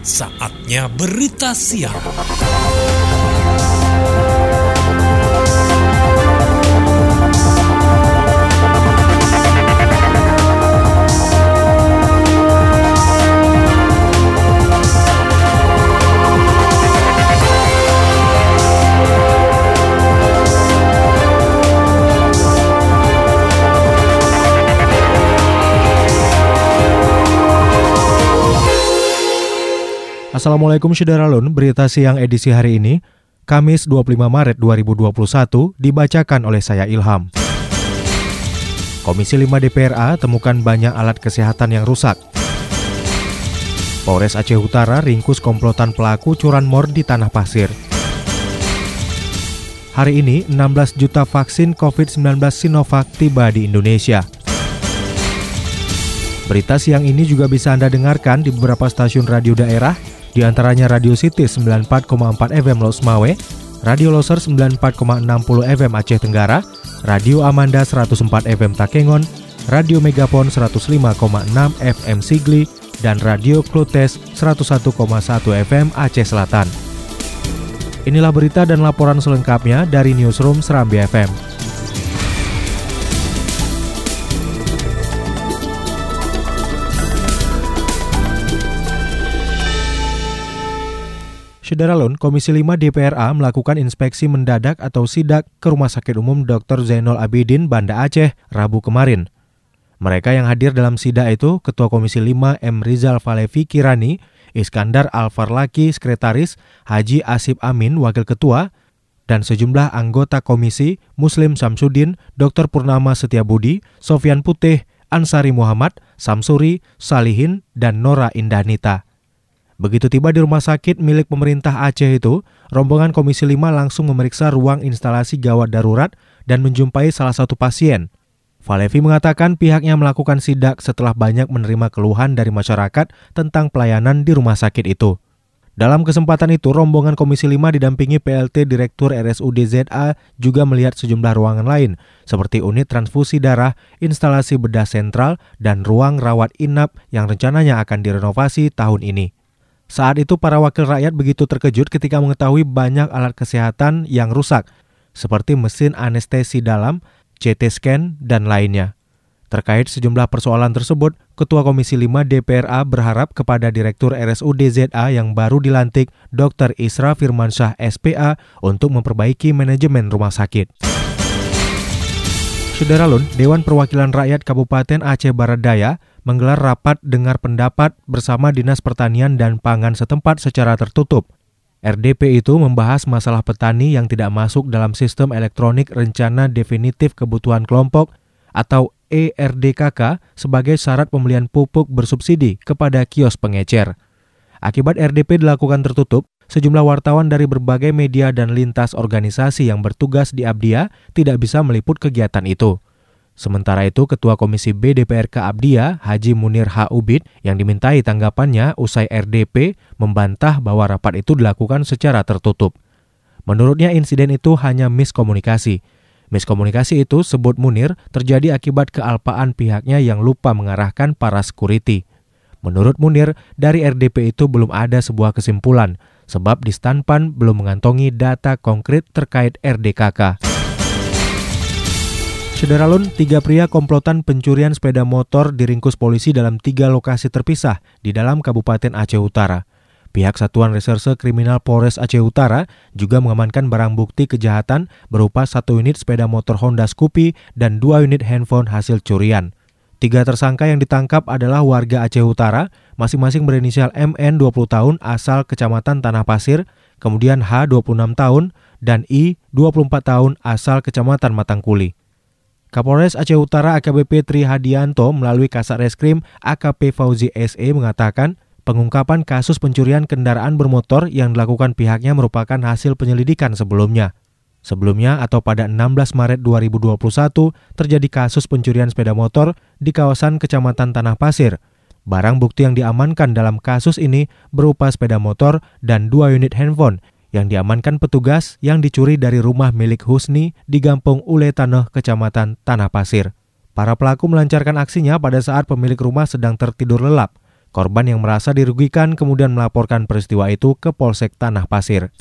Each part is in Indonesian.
Saatnya berita siang. Assalamualaikum Syederalun, berita siang edisi hari ini, Kamis 25 Maret 2021, dibacakan oleh saya Ilham. Komisi 5 DPRA temukan banyak alat kesehatan yang rusak. Polres Aceh Utara ringkus komplotan pelaku curanmor di Tanah Pasir. Hari ini, 16 juta vaksin COVID-19 Sinovac tiba di Indonesia. Berita siang ini juga bisa Anda dengarkan di beberapa stasiun radio daerah, di antaranya Radio City 94,4 FM Los Mawe, Radio Loser 94,60 FM Aceh Tenggara, Radio Amanda 104 FM Takengon, Radio Megapon 105,6 FM Sigli, dan Radio Klutes 101,1 FM Aceh Selatan. Inilah berita dan laporan selengkapnya dari Newsroom Serambi FM. Syederalun, Komisi 5 DPRA melakukan inspeksi mendadak atau sidak ke Rumah Sakit Umum Dr. Zainal Abidin, Banda Aceh, Rabu kemarin. Mereka yang hadir dalam sidak itu, Ketua Komisi 5 M. Rizal Falevi Kirani, Iskandar Alfarlaki, Sekretaris, Haji Asip Amin, Wakil Ketua, dan sejumlah anggota komisi, Muslim Samsudin, Dr. Purnama Setiabudi, Sofyan Putih, Ansari Muhammad, Samsuri, Salihin, dan Nora Indahnita. Begitu tiba di rumah sakit milik pemerintah Aceh itu, rombongan Komisi 5 langsung memeriksa ruang instalasi gawat darurat dan menjumpai salah satu pasien. Falevi mengatakan pihaknya melakukan sidak setelah banyak menerima keluhan dari masyarakat tentang pelayanan di rumah sakit itu. Dalam kesempatan itu, rombongan Komisi 5 didampingi PLT Direktur RSUD ZA juga melihat sejumlah ruangan lain, seperti unit transfusi darah, instalasi bedah sentral, dan ruang rawat inap yang rencananya akan direnovasi tahun ini. Saat itu para wakil rakyat begitu terkejut ketika mengetahui banyak alat kesehatan yang rusak, seperti mesin anestesi dalam, CT scan, dan lainnya. Terkait sejumlah persoalan tersebut, Ketua Komisi 5 DPRA berharap kepada Direktur RSUD ZA yang baru dilantik, Dr. Isra Firmansyah SPA, untuk memperbaiki manajemen rumah sakit. Syederalun, Dewan Perwakilan Rakyat Kabupaten Aceh Barat Daya menggelar rapat dengar pendapat bersama Dinas Pertanian dan Pangan setempat secara tertutup. RDP itu membahas masalah petani yang tidak masuk dalam Sistem Elektronik Rencana Definitif Kebutuhan Kelompok atau ERDKK sebagai syarat pembelian pupuk bersubsidi kepada kios pengecer. Akibat RDP dilakukan tertutup, sejumlah wartawan dari berbagai media dan lintas organisasi yang bertugas di Abdia tidak bisa meliput kegiatan itu. Sementara itu, Ketua Komisi B DPRK Abdia, Haji Munir H. Ubid, yang dimintai tanggapannya usai RDP, membantah bahwa rapat itu dilakukan secara tertutup. Menurutnya, insiden itu hanya miskomunikasi. Miskomunikasi itu, sebut Munir, terjadi akibat kealpaan pihaknya yang lupa mengarahkan para security. Menurut Munir, dari RDP itu belum ada sebuah kesimpulan, sebab di Stanpan belum mengantongi data konkret terkait RDKK. Syederalun, 3 pria komplotan pencurian sepeda motor diringkus polisi dalam 3 lokasi terpisah di dalam Kabupaten Aceh Utara. Pihak Satuan Reserse Kriminal Polres Aceh Utara juga mengamankan barang bukti kejahatan berupa 1 unit sepeda motor Honda Scoopy dan 2 unit handphone hasil curian. 3 tersangka yang ditangkap adalah warga Aceh Utara, masing-masing berinisial MN 20 tahun asal Kecamatan Tanah Pasir, kemudian H 26 tahun, dan I 24 tahun asal Kecamatan Matangkuli. Kapolres Aceh Utara AKBP Tri Hadianto melalui Kasat Reskrim AKP Fauzi SE mengatakan pengungkapan kasus pencurian kendaraan bermotor yang dilakukan pihaknya merupakan hasil penyelidikan sebelumnya. Sebelumnya atau pada 16 Maret 2021 terjadi kasus pencurian sepeda motor di kawasan Kecamatan Tanah Pasir. Barang bukti yang diamankan dalam kasus ini berupa sepeda motor dan 2 unit handphone yang diamankan petugas yang dicuri dari rumah milik Husni di Gampung Ule Tanah, Kecamatan Tanah Pasir. Para pelaku melancarkan aksinya pada saat pemilik rumah sedang tertidur lelap. Korban yang merasa dirugikan kemudian melaporkan peristiwa itu ke Polsek Tanah Pasir.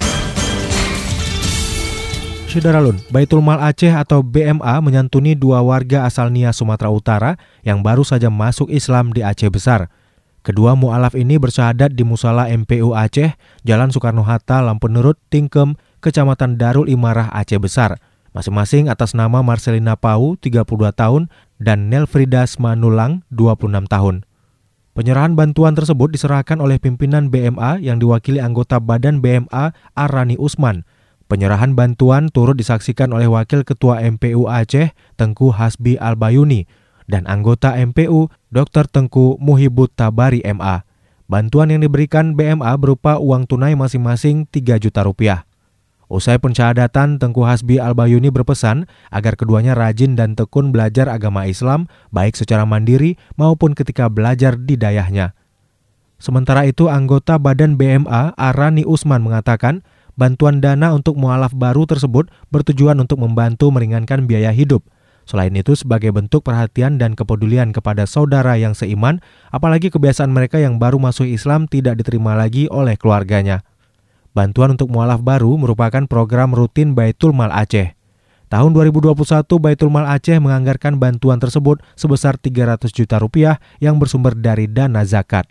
Syederalun, Baitul Mal Aceh atau BMA menyantuni 2 warga asal Nias, Sumatera Utara yang baru saja masuk Islam di Aceh Besar. Kedua mu'alaf ini bersyahadat di Musala MPU Aceh, Jalan Soekarno-Hatta, Lampenurut, Tingkem, Kecamatan Darul Imarah, Aceh Besar. Masing-masing atas nama Marcelina Pau, 32 tahun, dan Nelfrida Manulang, 26 tahun. Penyerahan bantuan tersebut diserahkan oleh pimpinan BMA yang diwakili anggota Badan BMA Arani Usman. Penyerahan bantuan turut disaksikan oleh Wakil Ketua MPU Aceh, Tengku Hasbi Albayuni, dan anggota MPU, Dr. Tengku Muhibut Tabari MA. Bantuan yang diberikan BMA berupa uang tunai masing-masing 3 juta rupiah. Usai pensyahadatan, Tengku Hasbi Albayuni berpesan agar keduanya rajin dan tekun belajar agama Islam, baik secara mandiri maupun ketika belajar di dayahnya. Sementara itu, anggota Badan BMA Arani Usman mengatakan, bantuan dana untuk mu'alaf baru tersebut bertujuan untuk membantu meringankan biaya hidup. Selain itu, sebagai bentuk perhatian dan kepedulian kepada saudara yang seiman, apalagi kebiasaan mereka yang baru masuk Islam tidak diterima lagi oleh keluarganya. Bantuan untuk mu'alaf baru merupakan program rutin Baitul Mal Aceh. Tahun 2021, Baitul Mal Aceh menganggarkan bantuan tersebut sebesar 300 juta rupiah yang bersumber dari dana zakat.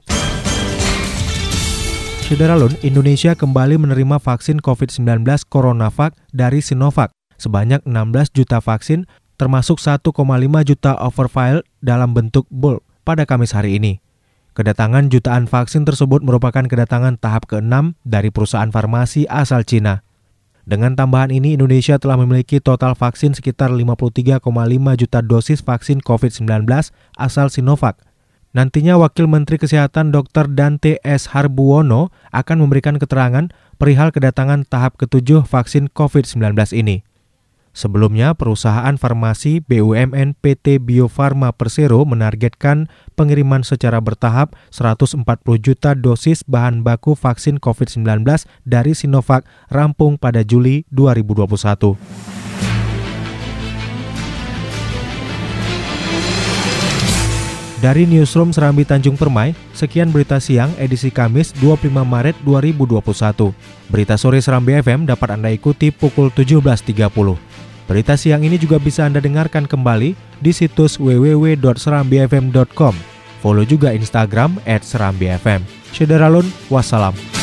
Syederalun, Indonesia kembali menerima vaksin COVID-19 CoronaVac dari Sinovac sebanyak 16 juta vaksin, termasuk 1,5 juta overvial dalam bentuk bulk pada Kamis hari ini. Kedatangan jutaan vaksin tersebut merupakan kedatangan tahap ke-6 dari perusahaan farmasi asal Cina. Dengan tambahan ini, Indonesia telah memiliki total vaksin sekitar 53,5 juta dosis vaksin COVID-19 asal Sinovac. Nantinya Wakil Menteri Kesehatan Dr. Dante S. Harbuwono akan memberikan keterangan perihal kedatangan tahap ke-7 vaksin COVID-19 ini. Sebelumnya, perusahaan farmasi BUMN PT Bio Farma Persero menargetkan pengiriman secara bertahap 140 juta dosis bahan baku vaksin COVID-19 dari Sinovac rampung pada Juli 2021. Dari Newsroom Serambi Tanjung Permai, sekian berita siang edisi Kamis 25 Maret 2021. Berita sore Serambi FM dapat Anda ikuti pukul 17.30. Berita siang ini juga bisa Anda dengarkan kembali di situs www.serambifm.com. Follow juga Instagram @serambifm. Syederalun, wassalam.